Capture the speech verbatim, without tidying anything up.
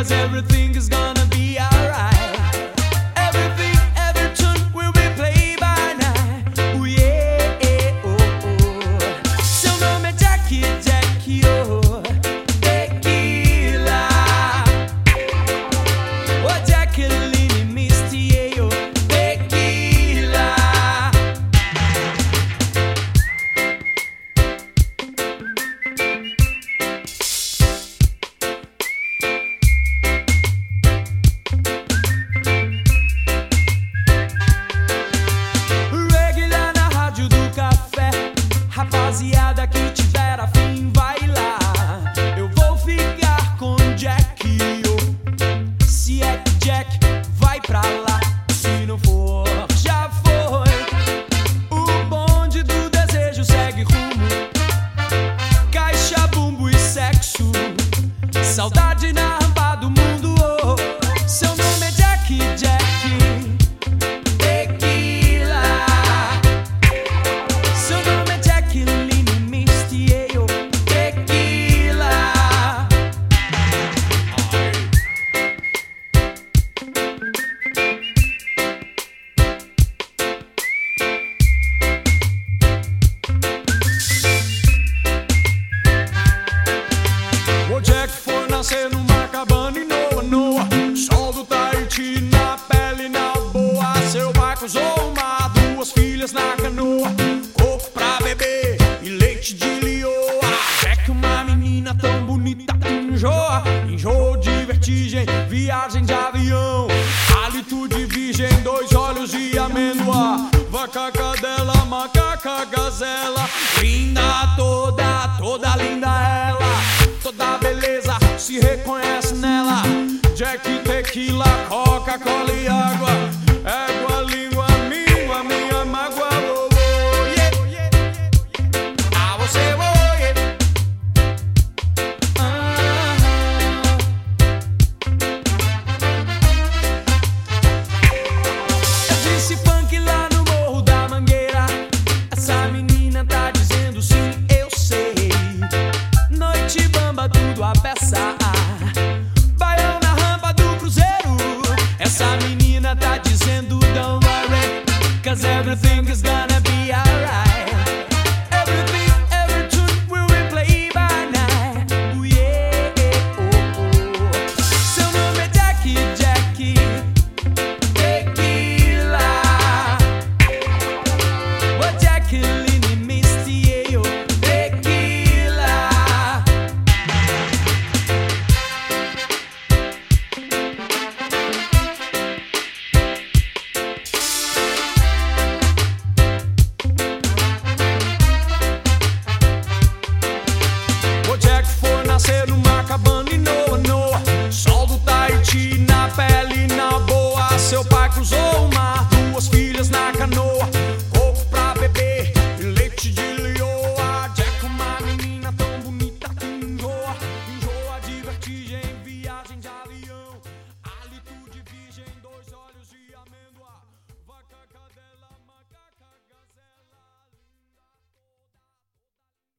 'cause everything is gonna be alright. Everything, every tune will be played by night. Oh yeah, oh oh. Seu nome é Jack, Jack, oh. Tequila. Oh, Jacqueline Misty, oh. Tequila. Reggae na rádio do café. Rapaziada que tiver afim, vai lá. Eu vou ficar com Jack, oh. Se é que Jack vai pra lá. Se não for, já foi. O bonde do desejo segue rumo. Caixa, bumbo e sexo. Saudade na rampa do mundo, oh. Seu nome é Jack, Jack. Tequila. Seu nome é Jacqueline Misty, oh. Tequila. O Jack foi nascer numa cabana em Noa, Noa. Sol do Tahiti na pele, na boa. Seu pai cruzou o mar, duas filhas na canoa. Coco pra beber e leite de lioa. Jack, uma menina tão bonita que enjoa. Enjoo de vertigem, viagem de avião. Hálito de virgem, dois olhos de amêndoa. Vaca, cadela, macaca, gazela. Linda toda, toda linda ela. Toda beleza se reconhece nela. Jack, tequila, Coca-Cola e água. Égua, língua, míngua, minha mágoa. Oh, oh, yeah. Ah, você, oh, yeah. Ah. Eu disse funk lá no Morro da Mangueira. Essa menina tá dizendo sim, eu sei. Noite bamba, tudo a peça. Baião na rampa do cruzeiro. Essa menina tá dizendo don't worry, 'cause everything